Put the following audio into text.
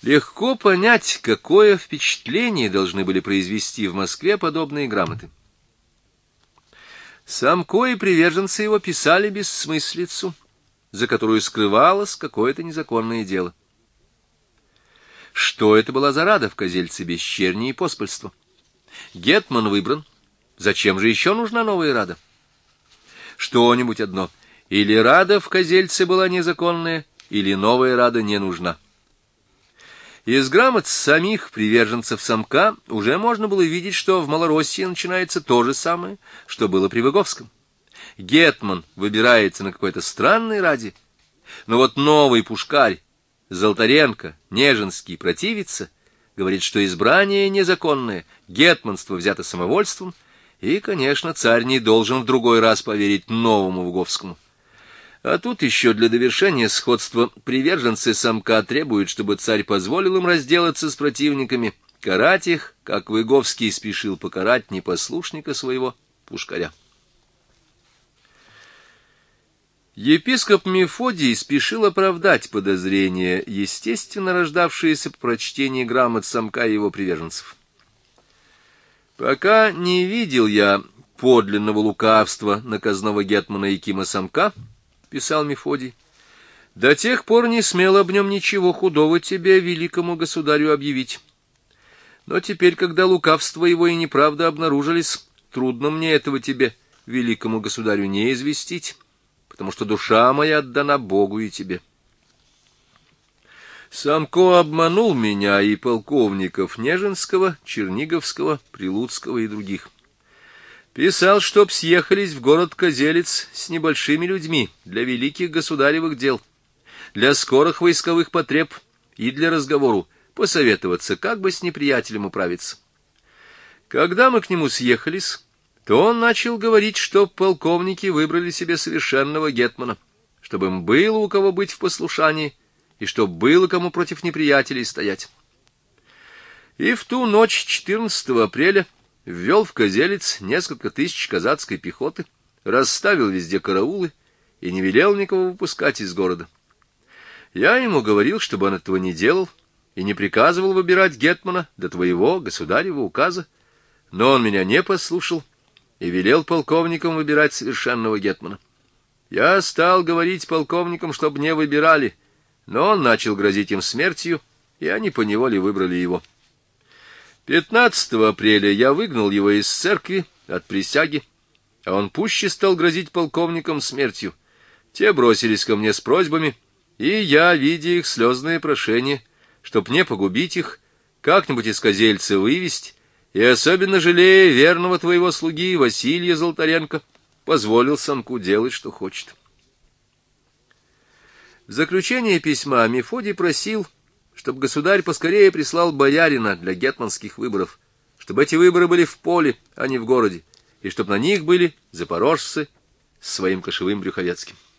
Легко понять, какое впечатление должны были произвести в Москве подобные грамоты. Самко и приверженцы его писали бессмыслицу, за которую скрывалось какое-то незаконное дело. Что это была за рада в Козельце без черни и поспольства? Гетман выбран. Зачем же еще нужна новая рада? Что-нибудь одно. Или рада в Козельце была незаконная, или новая рада не нужна. Из грамот самих приверженцев Самка уже можно было видеть, что в Малороссии начинается то же самое, что было при Выговском. Гетман выбирается на какой-то странной раде, но вот новый пушкарь, Золотаренко, Нежинский, противится, говорит, что избрание незаконное, гетманство взято самовольством, и, конечно, царь не должен в другой раз поверить новому Выговскому. А тут еще для довершения сходства приверженцы Самка требуют, чтобы царь позволил им разделаться с противниками, карать их, как Выговский спешил покарать непослушника своего пушкаря. Епископ Мефодий спешил оправдать подозрения, естественно рождавшиеся по прочтении грамот Самка и его приверженцев. «Пока не видел я подлинного лукавства наказного гетмана Якима Самка, — писал Мефодий, — до тех пор не смел об нем ничего худого тебе, великому государю, объявить. Но теперь, когда лукавство его и неправда обнаружились, трудно мне этого тебе, великому государю, не известить, потому что душа моя отдана Богу и тебе. Самко обманул меня и полковников Нежинского, Черниговского, Прилуцкого и других. Писал, чтоб съехались в город Козелец с небольшими людьми для великих государевых дел, для скорых войсковых потреб и для разговору, посоветоваться, как бы с неприятелем управиться. Когда мы к нему съехались, то он начал говорить, что полковники выбрали себе совершенного гетмана, чтобы им было у кого быть в послушании, и чтоб было кому против неприятелей стоять. И в ту ночь 14 апреля ввел в Козелец несколько тысяч казацкой пехоты, расставил везде караулы и не велел никого выпускать из города. Я ему говорил, чтобы он этого не делал и не приказывал выбирать гетмана до твоего государева указа, но он меня не послушал и велел полковникам выбирать совершенного гетмана. Я стал говорить полковникам, чтобы не выбирали, но он начал грозить им смертью, и они поневоле выбрали его. 15 апреля я выгнал его из церкви от присяги, а он пуще стал грозить полковникам смертью. Те бросились ко мне с просьбами, и я, видя их слезные прошения, чтоб не погубить их, как-нибудь из Козельца вывести, и особенно жалея верного твоего слуги Василия Золотаренко, позволил Самку делать, что хочет. В заключение письма Мефодий просил, чтобы государь поскорее прислал боярина для гетманских выборов, чтобы эти выборы были в поле, а не в городе, и чтобы на них были запорожцы с своим кошевым Брюховецким.